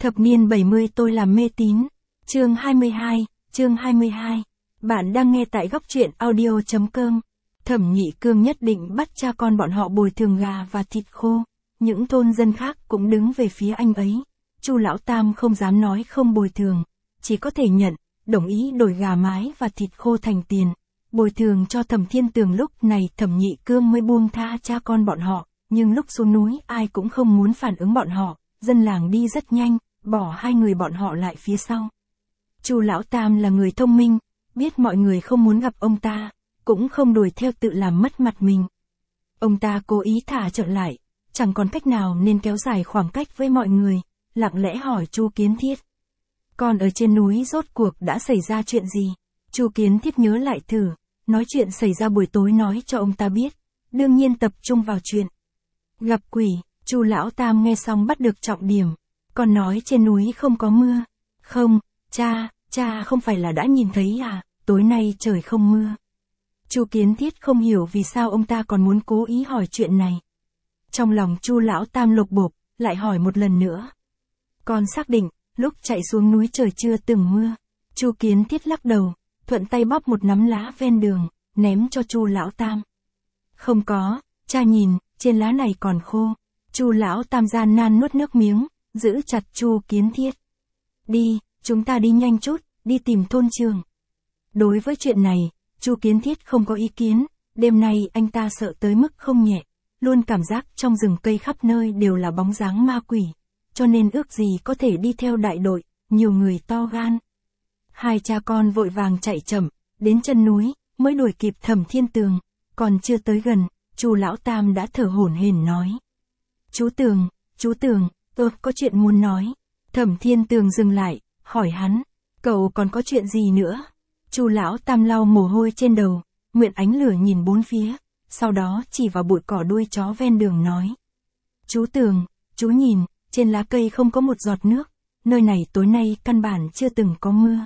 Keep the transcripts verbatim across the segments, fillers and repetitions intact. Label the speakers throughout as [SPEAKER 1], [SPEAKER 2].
[SPEAKER 1] Thập niên bảy mươi tôi làm mê tín. Chương hai mươi hai, chương hai mươi hai. Bạn đang nghe tại góc truyện audio chấm com. Thẩm Nhị Cương nhất định bắt cha con bọn họ bồi thường gà và thịt khô. Những thôn dân khác cũng đứng về phía anh ấy. Chu Lão Tam không dám nói không bồi thường, chỉ có thể nhận, đồng ý đổi gà mái và thịt khô thành tiền. Bồi thường cho Thẩm Thiên Tường. Lúc này Thẩm Nhị Cương mới buông tha cha con bọn họ, nhưng lúc xuống núi ai cũng không muốn phản ứng bọn họ, dân làng đi rất nhanh, bỏ hai người bọn họ lại phía sau. Chu Lão Tam là người thông minh, biết mọi người không muốn gặp ông ta, cũng không đuổi theo tự làm mất mặt mình. Ông ta cố ý thả chợ lại, chẳng còn cách nào nên kéo dài khoảng cách với mọi người, lặng lẽ hỏi Chu Kiến Thiết. Còn ở trên núi rốt cuộc đã xảy ra chuyện gì? Chu Kiến Thiết nhớ lại thử, nói chuyện xảy ra buổi tối nói cho ông ta biết, đương nhiên tập trung vào chuyện gặp quỷ. Chu Lão Tam nghe xong bắt được trọng điểm, còn nói trên núi không có mưa. Không, cha, cha không phải là đã nhìn thấy à, tối nay trời không mưa. Chu Kiến Thiết không hiểu vì sao ông ta còn muốn cố ý hỏi chuyện này. Trong lòng Chu Lão Tam lục bộp, lại hỏi một lần nữa. Con xác định, lúc chạy xuống núi trời chưa từng mưa. Chu Kiến Thiết lắc đầu, thuận tay bóp một nắm lá ven đường, ném cho Chu Lão Tam. Không có, cha nhìn, trên lá này còn khô. Chu Lão Tam gian nan nuốt nước miếng, giữ chặt Chu Kiến Thiết. Đi, chúng ta đi nhanh chút, đi tìm thôn trưởng. Đối với chuyện này, Chu Kiến Thiết không có ý kiến, đêm nay anh ta sợ tới mức không nhẹ, luôn cảm giác trong rừng cây khắp nơi đều là bóng dáng ma quỷ, cho nên ước gì có thể đi theo đại đội, nhiều người to gan. Hai cha con vội vàng chạy chậm, đến chân núi, mới đuổi kịp Thẩm Thiên Tường, còn chưa tới gần, Chu Lão Tam đã thở hổn hển nói. Chú Tường, chú Tường, tôi có chuyện muốn nói. Thẩm Thiên Tường dừng lại, hỏi hắn, cậu còn có chuyện gì nữa? Chu Lão Tam lau mồ hôi trên đầu, nguyện ánh lửa nhìn bốn phía, sau đó chỉ vào bụi cỏ đuôi chó ven đường nói. Chú Tường, chú nhìn, trên lá cây không có một giọt nước, nơi này tối nay căn bản chưa từng có mưa.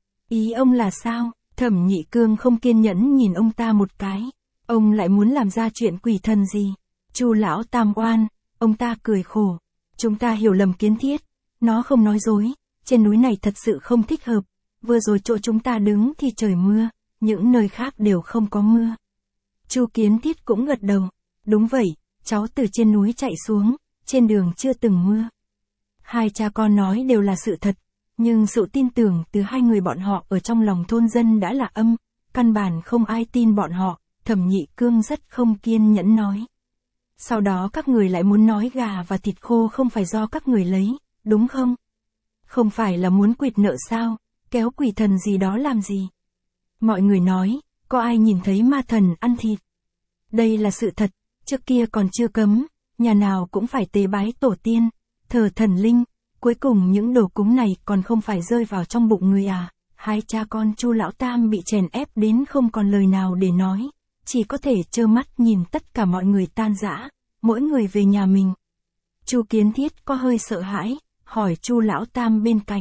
[SPEAKER 1] Ý ông là sao? Thẩm Nhị Cương không kiên nhẫn nhìn ông ta một cái, ông lại muốn làm ra chuyện quỷ thần gì? Chu Lão Tam oan, ông ta cười khổ. Chúng ta hiểu lầm Kiến Thiết, nó không nói dối, trên núi này thật sự không thích hợp, vừa rồi chỗ chúng ta đứng thì trời mưa, những nơi khác đều không có mưa. Chu Kiến Thiết cũng gật đầu, đúng vậy, cháu từ trên núi chạy xuống, trên đường chưa từng mưa. Hai cha con nói đều là sự thật, nhưng sự tin tưởng từ hai người bọn họ ở trong lòng thôn dân đã là âm, căn bản không ai tin bọn họ. Thẩm Nhị Cương rất không kiên nhẫn nói. Sau đó các người lại muốn nói gà và thịt khô không phải do các người lấy, đúng không? Không phải là muốn quỵt nợ sao, kéo quỷ thần gì đó làm gì? Mọi người nói, có ai nhìn thấy ma thần ăn thịt? Đây là sự thật, trước kia còn chưa cấm, nhà nào cũng phải tế bái tổ tiên, thờ thần linh, cuối cùng những đồ cúng này còn không phải rơi vào trong bụng người à? Hai cha con Chu Lão Tam bị chèn ép đến không còn lời nào để nói, chỉ có thể trơ mắt nhìn tất cả mọi người tan rã, mỗi người về nhà mình. Chu Kiến Thiết có hơi sợ hãi, hỏi Chu Lão Tam bên cạnh.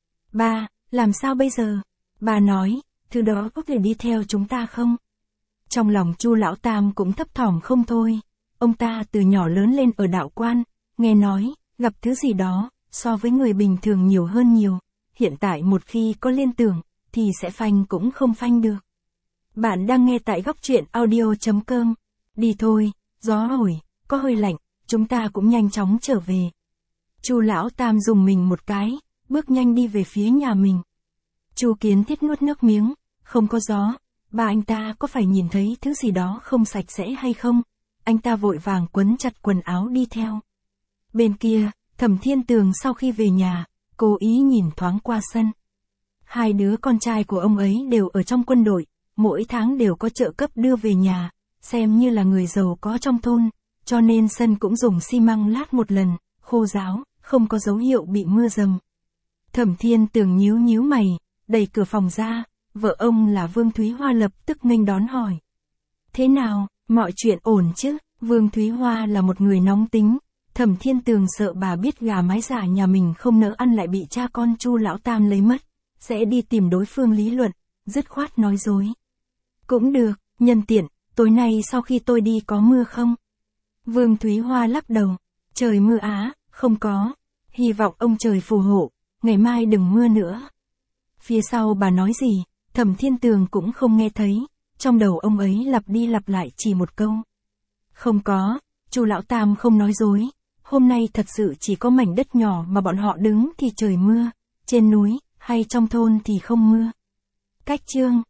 [SPEAKER 1] Ba, làm sao bây giờ? Bà nói, thứ đó có thể đi theo chúng ta không? Trong lòng Chu Lão Tam cũng thấp thỏm không thôi, ông ta từ nhỏ lớn lên ở đạo quan, nghe nói, gặp thứ gì đó, so với người bình thường nhiều hơn nhiều, hiện tại một khi có liên tưởng, thì sẽ phanh cũng không phanh được. Bạn đang nghe tại góc truyện audio chấm com. Đi thôi, gió hồi, có hơi lạnh, chúng ta cũng nhanh chóng trở về. Chu Lão Tam dùng mình một cái, bước nhanh đi về phía nhà mình. Chu Kiến Thiết nuốt nước miếng, không có gió, ba anh ta có phải nhìn thấy thứ gì đó không sạch sẽ hay không? Anh ta vội vàng quấn chặt quần áo đi theo. Bên kia, Thẩm Thiên Tường sau khi về nhà, cố ý nhìn thoáng qua sân. Hai đứa con trai của ông ấy đều ở trong quân đội, mỗi tháng đều có trợ cấp đưa về nhà, xem như là người giàu có trong thôn, cho nên sân cũng dùng xi măng lát một lần, khô ráo, không có dấu hiệu bị mưa dầm. Thẩm Thiên Tường nhíu nhíu mày, đẩy cửa phòng ra, vợ ông là Vương Thúy Hoa lập tức nghênh đón hỏi. Thế nào, mọi chuyện ổn chứ? Vương Thúy Hoa là một người nóng tính, Thẩm Thiên Tường sợ bà biết gà mái giả nhà mình không nỡ ăn lại bị cha con Chu Lão Tam lấy mất, sẽ đi tìm đối phương lý luận, dứt khoát nói dối. Cũng được, nhân tiện, tối nay sau khi tôi đi có mưa không? Vương Thúy Hoa lắc đầu, trời mưa á, không có. Hy vọng ông trời phù hộ, ngày mai đừng mưa nữa. Phía sau bà nói gì, Thẩm Thiên Tường cũng không nghe thấy, trong đầu ông ấy lặp đi lặp lại chỉ một câu. Không có, Chu lão tam không nói dối, hôm nay thật sự chỉ có mảnh đất nhỏ mà bọn họ đứng thì trời mưa, trên núi, hay trong thôn thì không mưa. Cách chương